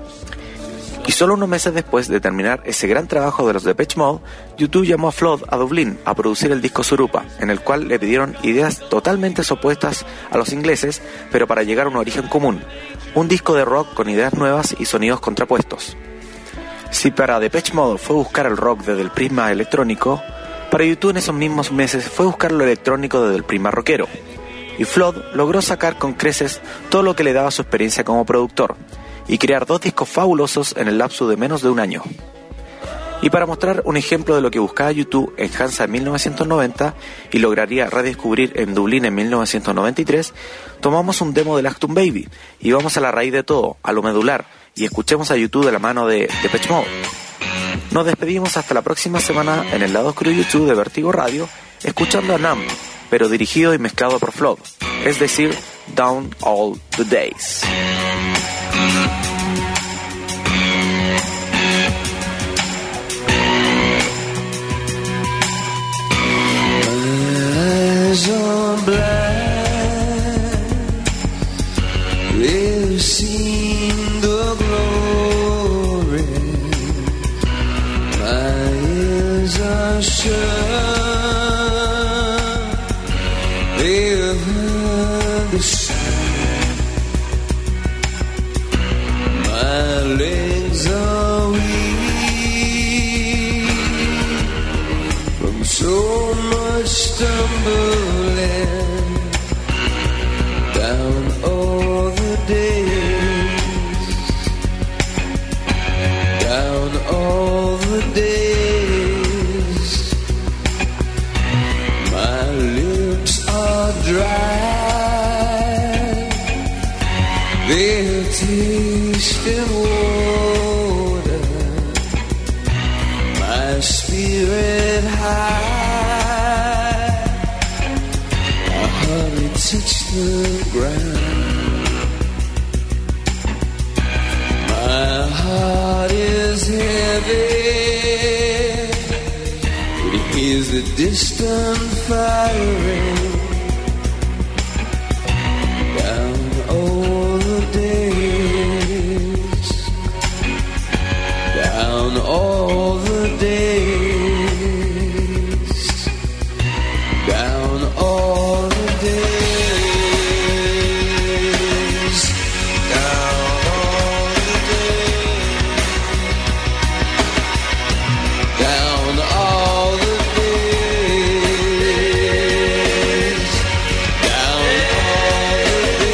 Y solo unos meses después de terminar ese gran trabajo de los Depeche Mode, YouTube llamó a Flood a Dublín a producir el disco Surupa, en el cual le pidieron ideas totalmente opuestas a los ingleses, pero para llegar a un origen común, un disco de rock con ideas nuevas y sonidos contrapuestos. Si para Depeche Mode fue buscar el rock desde el prisma electrónico, para YouTube en esos mismos meses fue buscar lo electrónico desde el prisma rockero, y Flood logró sacar con creces todo lo que le daba su experiencia como productor, y crear dos discos fabulosos en el lapso de menos de un año. Y para mostrar un ejemplo de lo que buscaba YouTube en Hansa en mil novecientos noventa y lograría redescubrir en Dublín en mil novecientos noventa y tres, tomamos un demo de Achtung Baby y vamos a la raíz de todo, a lo medular, y escuchemos a YouTube de la mano de Depeche Mode. Nos despedimos hasta la próxima semana en el Lado Oscuro YouTube de Vértigo Radio, escuchando a Numb, pero dirigido y mezclado por Flood, es decir, Down All the Days. Eyes are black, they've seen the glory. My ears are shut, they've heard the sound. My legs are weak from so much stumbling. down all the days, down all the days. My lips are dry, they're tasting water, my spirit high, I hardly touch the ground. My heart is heavy, it hears the distant firing. Down all the days, down all the days, down all the days, down all the days, down all the days, down all the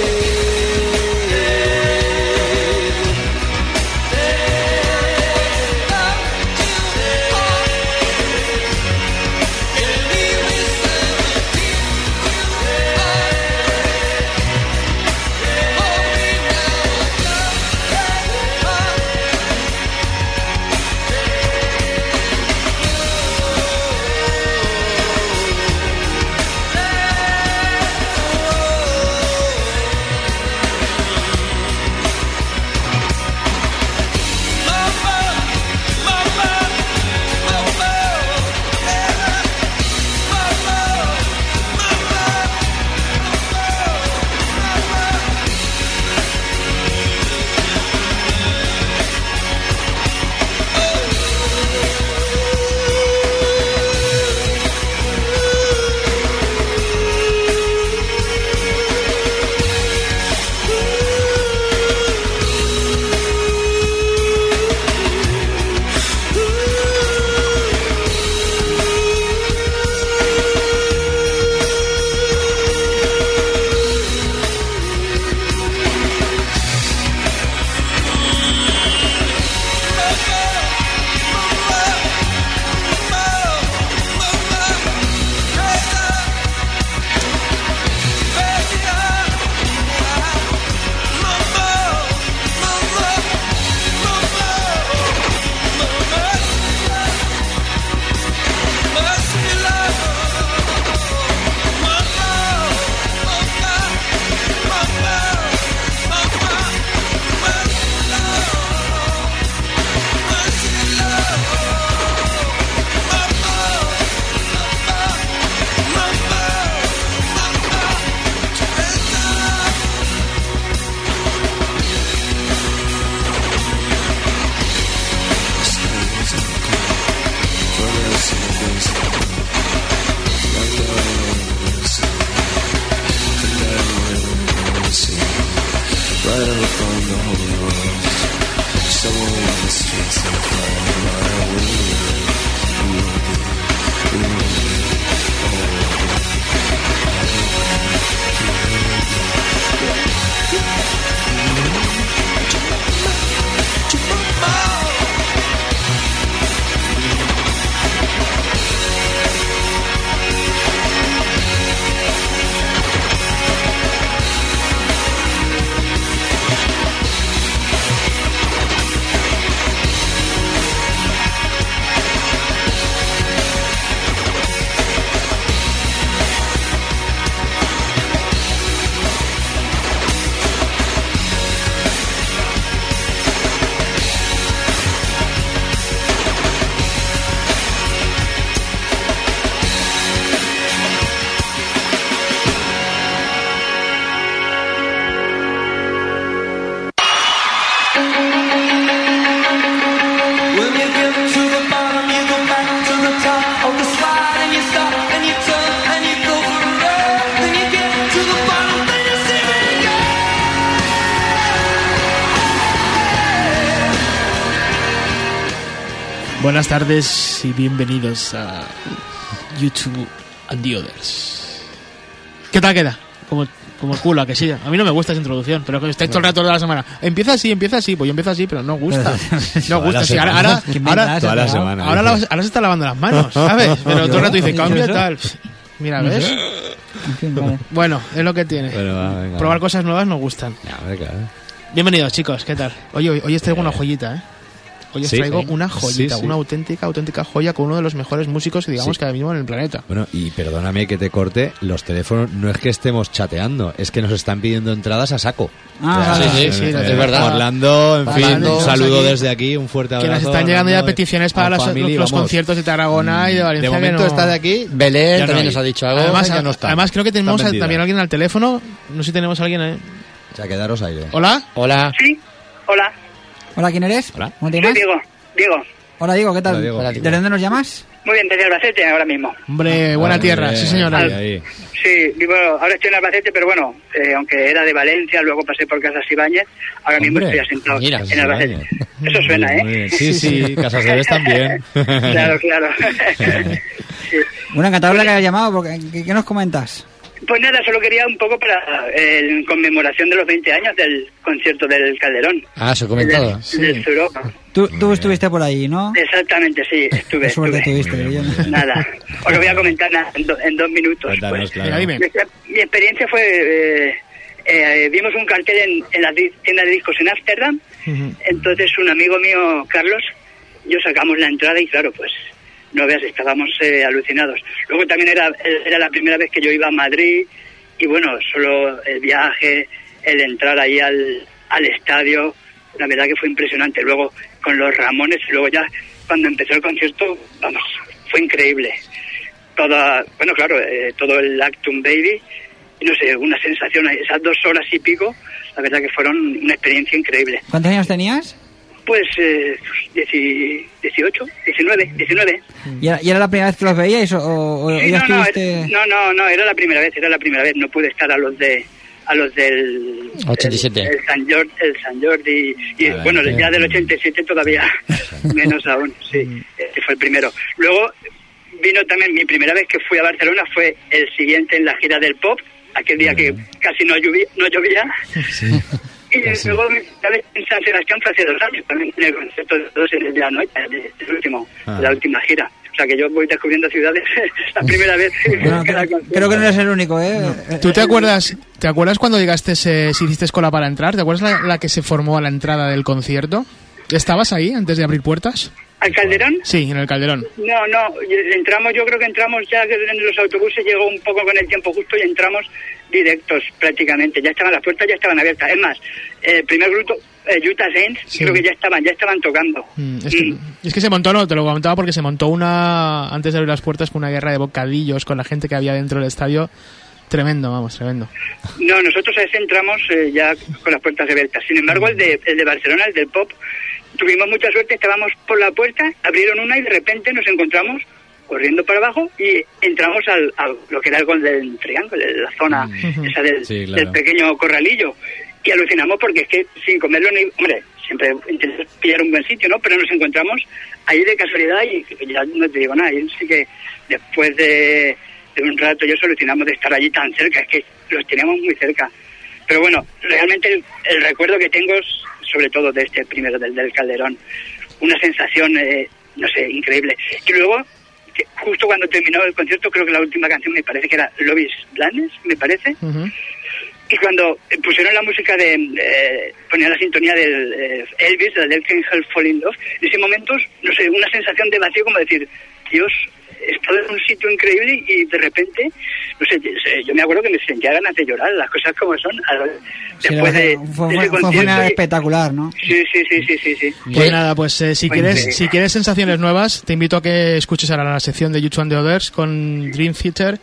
Buenas tardes y bienvenidos a YouTube and the Others. ¿Qué tal queda? ¿Cómo, Como el culo, ¿a que sí? A mí no me gusta esa introducción, pero que estáis todo el rato de la semana. Empieza así, empieza así, pues yo empiezo así, pero no gusta. No gusta, sí, ahora, ahora, ahora, toda la semana. ahora, la- ahora se está lavando las manos, ¿sabes? Pero todo el rato dice, cambia tal. Mira, ¿ves? En fin, vale. Bueno, es lo que tiene. Bueno, va, venga, Probar va. cosas nuevas nos gustan. Ya, hombre, claro. Bienvenidos, chicos, ¿qué tal? Oye, hoy, hoy os traigo una joyita, ¿eh? Hoy os Sí, traigo sí. una joyita, Sí, sí. una auténtica, auténtica joya con uno de los mejores músicos, digamos, Sí. que ahora mismo en el planeta. Bueno, y perdóname que te corte, los teléfonos no es que estemos chateando, es que nos están pidiendo entradas a saco. Ah, O sea, sí, sí, sí, eh, es verdad. Orlando, en fin, Orlando, un saludo aquí. desde aquí, un fuerte Que abrazo. nos están llegando ya Orlando, peticiones para a los, Family, los vamos. conciertos de Tarragona y de Valencia. De momento que no- está de aquí. Belén Ya no también hay. nos ha dicho algo. Además, ya no está. además creo que tenemos Están a- vendidas. también a alguien al teléfono. No sé si tenemos a alguien ahí. O sea, quedaros aire. ¿Hola? Hola. Sí, hola, Hola, ¿quién eres? Hola. ¿Cómo te soy llamas? Diego. Diego, Hola, Diego, ¿qué tal? Hola, Diego. Hola, Diego. ¿Desde dónde nos llamas? muy bien, desde Albacete ahora mismo. Hombre, buena Ah, tierra, muy sí bien, señora. ahí, ahí. Sí, vivo, ahora estoy en Albacete, pero bueno, eh, aunque era de Valencia, luego pasé por Casas Ibáñez, ahora mismo Hombre, estoy asentado mira, en Albacete. Ibáñez. Eso suena, Muy ¿eh? bien. Sí, sí, Casas de Bes también. Claro, claro. Sí. Bueno, encantado de que hayas llamado, porque ¿qué, qué nos comentas? Pues nada, solo quería un poco para eh, en conmemoración de los veinte años del concierto del Calderón. Ah, se ha comentado. Del, del Europa. Tú, tú estuviste por ahí, ¿no? Exactamente, sí, estuve. Qué suerte estuve. tuviste. Yo no. Nada, os lo voy a comentar nada, en, do- en dos minutos. Cuéntanos, pues. claro. Venga, dime. Mi, mi experiencia fue, eh, eh, vimos un cartel en, en la di- tienda de discos en Ámsterdam, Ujú. entonces un amigo mío, Carlos, yo sacamos la entrada y claro, pues no veas, estábamos eh, alucinados. Luego también era, era la primera vez que yo iba a Madrid y bueno, solo el viaje, el entrar ahí al, al estadio, la verdad que fue impresionante. Luego con los Ramones y luego ya cuando empezó el concierto, vamos, fue increíble. Toda, bueno, claro, eh, todo el Actum Baby, y no sé, una sensación, esas dos horas y pico, la verdad que fueron una experiencia increíble. ¿Cuántos años tenías? Pues eh, dieci- dieciocho, diecinueve, diecinueve. ¿Y era, y era la primera vez que los veíais o, o- o Sí, ya no, no, estuviste...? no, no, no, era la primera vez, era la primera vez, no pude estar a los de a los del ochenta y siete. El, el San Jordi, el San Jordi y Ah, bueno, sí. ya del ochenta y siete todavía menos aún, sí, este fue el primero. Luego vino también mi primera vez que fui a Barcelona, fue el siguiente en la gira del pop, aquel día que casi no llovía, no llovía. Y Casi. luego mi primera vez en San Sebastián fue hace dos años, también en el concierto de dos en el de la noche, del último, Ah. la última gira. O sea que yo voy descubriendo ciudades la primera vez. Bueno, que la creo, concierto. creo que no eres el único, ¿eh? ¿Tú te acuerdas, te acuerdas cuando llegaste, eh, si hiciste cola para entrar? ¿Te acuerdas la, la que se formó a la entrada del concierto? ¿Estabas ahí antes de abrir puertas? ¿Al Calderón? Sí, en el Calderón. No, no, entramos, yo creo que entramos ya que en los autobuses, llegó un poco con el tiempo justo y entramos directos prácticamente, ya estaban las puertas, ya estaban abiertas. Es más, el primer grupo, eh, Utah Saints, Sí. creo que ya estaban, ya estaban tocando. Mm, es, que, Mm. es que se montó, no, te lo comentaba porque se montó una, antes de abrir las puertas, con una guerra de bocadillos con la gente que había dentro del estadio. Tremendo, vamos, tremendo. No, nosotros a ese entramos eh, ya con las puertas abiertas. Sin embargo, el de, el de Barcelona, el del pop, tuvimos mucha suerte, estábamos por la puerta, abrieron una y de repente nos encontramos corriendo para abajo y entramos al, a lo que era el gol del triángulo, la zona Mm. esa del, Sí, claro. del pequeño corralillo. Y alucinamos porque es que sin comerlo ni... Hombre, siempre intentas pillar un buen sitio, ¿no? Pero nos encontramos ahí de casualidad y ya no te digo nada. Y sí que después de, de un rato yo solucionamos de estar allí tan cerca, es que los teníamos muy cerca. Pero bueno, realmente el, el recuerdo que tengo es sobre todo de este primero, del, del Calderón. Una sensación, eh, no sé, increíble. Y luego, que justo cuando terminó el concierto, creo que la última canción me parece que era Love is Blindness, me parece. Ujú. Y cuando eh, pusieron la música de... Eh, ponían la sintonía del eh, Elvis, la del Can't Help Falling in Love, en ese momento, no sé, una sensación de vacío como decir, Dios, he estado en un sitio increíble y de repente, no sé, yo me acuerdo que me sentía ganas de llorar, las cosas como son, Sí, después la- de, fue, de fue, ese fue concierto. una y- espectacular, ¿no? Sí, sí, sí, sí, sí, sí. Pues nada, pues eh, si Pues quieres sí. si quieres sensaciones nuevas, te invito a que escuches ahora la sección de YouTube and the Others con Dream Theater.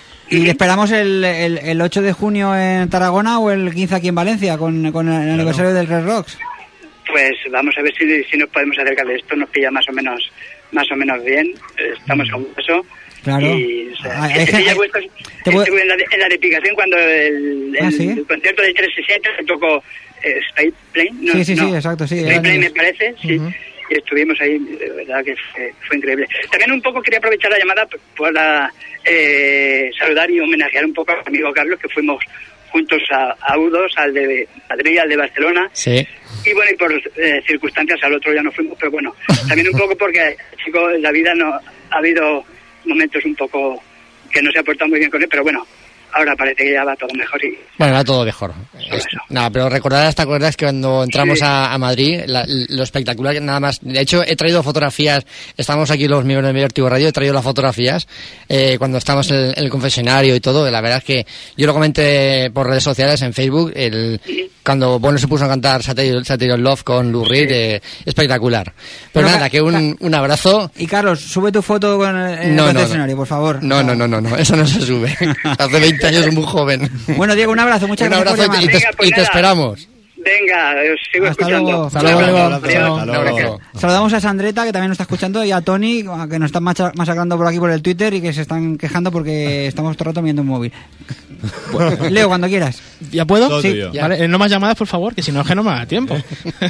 ¿Y esperamos el, el, el ocho de junio en Tarragona o el quince aquí en Valencia con, con el aniversario del Red Rocks? Pues vamos a ver si, si nos podemos acercar de esto, nos pilla más o menos más o menos bien, estamos a un paso. Claro. Y, o sea, Ah, que hay te gente- pilla vuestro- te puedo- estuve en la, de- en la dedicación cuando el, Ah, el, ¿sí? el concierto del trescientos sesenta se tocó eh, Space Plane. No, Sí, sí, sí, no, exacto, sí, Space eran Plane me ellos. parece, sí. Ujú. Y estuvimos ahí, de verdad que fue, fue increíble. También un poco quería aprovechar la llamada para eh, saludar y homenajear un poco a mi amigo Carlos, que fuimos juntos a, a U dos, al de Madrid, al de Barcelona. Sí. Y bueno, y por eh, circunstancias al otro ya no fuimos, pero bueno, también un poco porque, chicos, en la vida no ha habido momentos un poco que no se ha portado muy bien con él, pero bueno, ahora parece que ya va todo mejor y... Bueno, va todo mejor. Es, nada, pero recordarás, ¿te acuerdas que cuando entramos Sí. a, a Madrid, la, lo espectacular que nada más... De hecho, he traído fotografías, estamos aquí los miembros de Vértigo Radio, he traído las fotografías eh, cuando estamos en el, en el confesionario y todo. La verdad es que yo lo comenté por redes sociales, en Facebook, el, cuando Bono se puso a cantar Saturday Saturday Love con Lou Reed, eh, espectacular. Pero Bueno, nada, que un, un abrazo... Y Carlos, sube tu foto con el, en No, el no, confesionario, no. por favor. No, no, no, no, no, eso no se sube. Hace veinte años muy joven. Bueno, Diego, un abrazo, muchas Un gracias abrazo por y llamar. te, Venga, pues y te nada. esperamos. Venga, os sigo Hasta escuchando. luego. Hasta luego, Diego. Adiós. Chao. Un abrazo. Saludamos a Sandreta, que también nos está escuchando, y a Tony, que nos están macha- masacrando por aquí por el Twitter y que se están quejando porque estamos todo el rato viendo un móvil. Bueno, Leo, cuando quieras. ¿Ya puedo? Todo Sí. tuyo. Vale, eh, no más llamadas, por favor, que si no, es que no me da tiempo.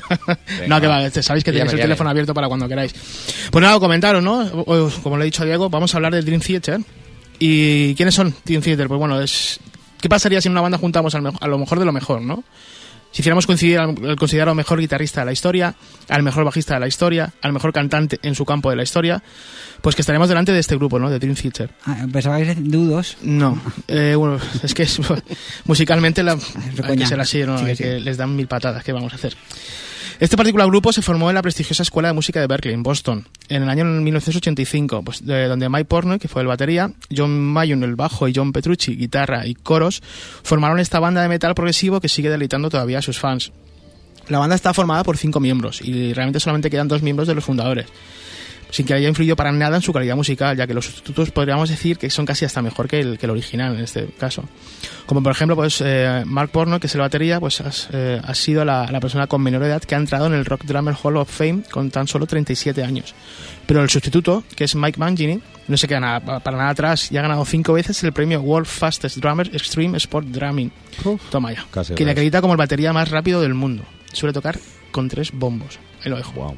No, que va, sabéis que tenéis Llame, el llame. teléfono abierto para cuando queráis. Pues nada, comentaros, ¿no? O- Como le he dicho a Diego, vamos a hablar del Dream Theater. ¿Y quiénes son Dream Theater? Pues bueno, es... ¿qué pasaría si en una banda juntamos al mejo- a lo mejor de lo mejor, ¿no? Si hiciéramos coincidir al, al considerado mejor guitarrista de la historia, al mejor bajista de la historia, al mejor cantante en su campo de la historia, pues que estaremos delante de este grupo, ¿no? De Dream Theater. Ah, pensabais en dudos. No, eh, bueno, es que es- musicalmente la, hay coña. que ser así, ¿no? Sí, Hay sí. que les dan mil patadas, ¿qué vamos a hacer? Este particular grupo se formó en la prestigiosa Escuela de Música de Berkeley, en Boston, en el año mil novecientos ochenta y cinco, pues, de, donde Mike Portnoy, que fue el batería, John Mayun, el bajo, y John Petrucci, guitarra y coros, formaron esta banda de metal progresivo que sigue deleitando todavía a sus fans. La banda está formada por cinco miembros y realmente solamente quedan dos miembros de los fundadores, sin que haya influido para nada en su calidad musical, ya que los sustitutos podríamos decir que son casi hasta mejor que el, que el original en este caso. Como por ejemplo, pues eh, Mark Portnoy, que es el batería, pues has, eh, ha sido la, la persona con menor edad que ha entrado en el Rock Drummer Hall of Fame con tan solo treinta y siete años. Pero el sustituto, que es Mike Mangini, no se queda nada, para nada atrás y ha ganado cinco veces el premio World Fastest Drummer Extreme Sport Drumming. Toma ya. Casi Que le ves. acredita como el batería más rápido del mundo. Suele tocar con tres bombos. Ahí lo dejo. Wow.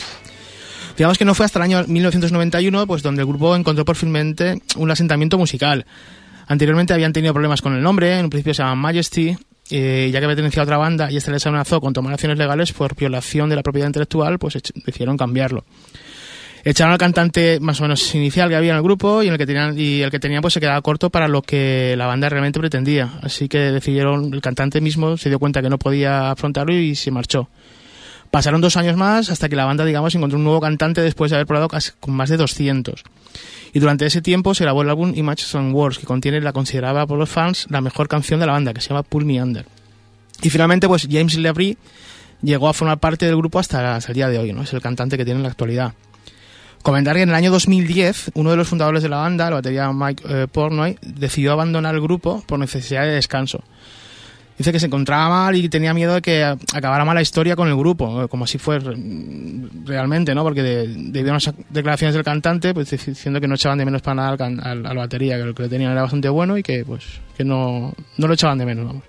Digamos que no fue hasta el año mil novecientos noventa y uno pues donde el grupo encontró por finalmente un asentamiento musical. Anteriormente habían tenido problemas con el nombre, en un principio se llamaban Majesty, eh, ya que pertenecía a otra banda y esta les amenazó con tomar acciones legales por violación de la propiedad intelectual, pues ech- decidieron cambiarlo. Echaron al cantante más o menos inicial que había en el grupo y, en el, que tenían, y el que tenían pues se quedaba corto para lo que la banda realmente pretendía. Así que decidieron, el cantante mismo se dio cuenta que no podía afrontarlo y se marchó. Pasaron dos años más hasta que la banda, digamos, encontró un nuevo cantante después de haber probado casi con más de doscientos. Y durante ese tiempo se grabó el álbum Images and Words, que contiene la considerada por los fans la mejor canción de la banda, que se llama Pull Me Under. Y finalmente, pues James Labrie llegó a formar parte del grupo hasta, hasta el día de hoy, ¿no? Es el cantante que tiene en la actualidad. Comentar que en el año dos mil diez, uno de los fundadores de la banda, el batería Mike eh, Portnoy, decidió abandonar el grupo por necesidad de descanso. Dice que se encontraba mal y tenía miedo de que acabara mal la historia con el grupo, como así fue realmente, ¿no? Porque de, debido a unas declaraciones del cantante, pues diciendo que no echaban de menos para nada al, can- al, al batería, que lo que le tenían era bastante bueno y que pues que no, no lo echaban de menos, vamos.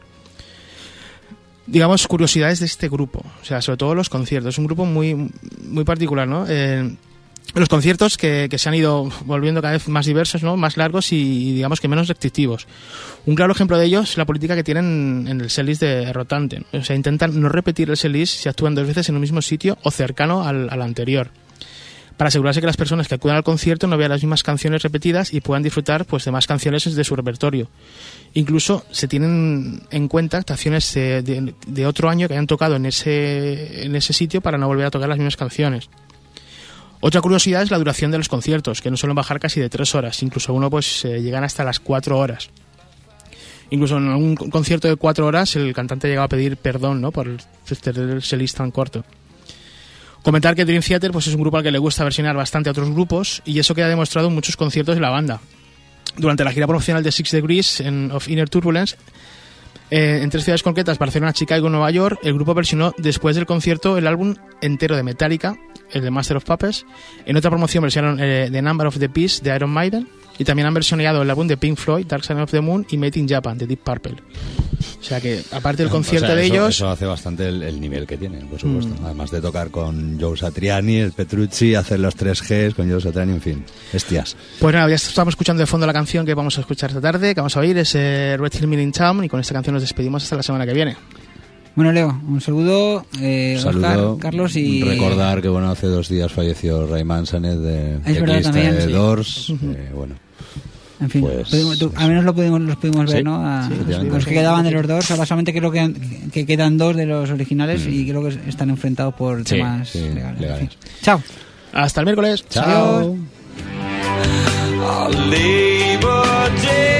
Digamos, curiosidades de este grupo, o sea, sobre todo los conciertos. Es un grupo muy, muy particular, ¿no? Eh, los conciertos que, que se han ido volviendo cada vez más diversos, ¿no? Más largos y, y digamos que menos restrictivos. Un claro ejemplo de ello es la política que tienen en el setlist de rotante. O sea, intentan no repetir el setlist si actúan dos veces en un mismo sitio o cercano al, al anterior, para asegurarse que las personas que acudan al concierto no vean las mismas canciones repetidas y puedan disfrutar pues de más canciones de su repertorio. Incluso se tienen en cuenta actuaciones de, de, de otro año que hayan tocado en ese, en ese sitio para no volver a tocar las mismas canciones. Otra curiosidad es la duración de los conciertos, que no suelen bajar casi de tres horas, incluso uno pues eh, llegan hasta las cuatro horas. Incluso en un concierto de cuatro horas el cantante llegaba a pedir perdón, ¿no? Por tener el setlist tan corto. Comentar que Dream Theater pues, es un grupo al que le gusta versionar bastante a otros grupos y eso queda demostrado en muchos conciertos de la banda. Durante la gira promocional de Six Degrees en, of Inner Turbulence, eh, en tres ciudades concretas, Barcelona, Chicago y Nueva York, el grupo versionó después del concierto el álbum entero de Metallica, el de Master of Puppets. En otra promoción versionaron eh, The Number of the Beast de Iron Maiden. Y también han versioneado el álbum de Pink Floyd, Dark Side of the Moon, y Made in Japan, de Deep Purple. O sea que, aparte del concierto o sea, de eso, ellos... Eso hace bastante el, el nivel que tienen, por supuesto. Mm. Además de tocar con Joe Satriani, el Petrucci, hacer los tres Gs con Joe Satriani, en fin, bestias. Pues nada, ya estamos escuchando de fondo la canción que vamos a escuchar esta tarde, que vamos a oír, es eh, Red Hill Mill in Town, y con esta canción nos despedimos hasta la semana que viene. Bueno, Leo, un saludo, eh, Saludo, Oscar, Carlos, y... recordar que, bueno, hace dos días falleció Ray Manzarek, de es verdad, también, de sí. Doors, Uh-huh. eh, bueno... En fin, pues, pudimos, tú, al menos lo pudimos, los pudimos sí, ver, ¿no? A, sí, los, los que quedaban de los dos, ahora solamente creo que, que quedan dos de los originales mm. y creo que están enfrentados por sí, temas sí, legales. legales. En fin. Chao. Hasta el miércoles. Chao. Labor Day.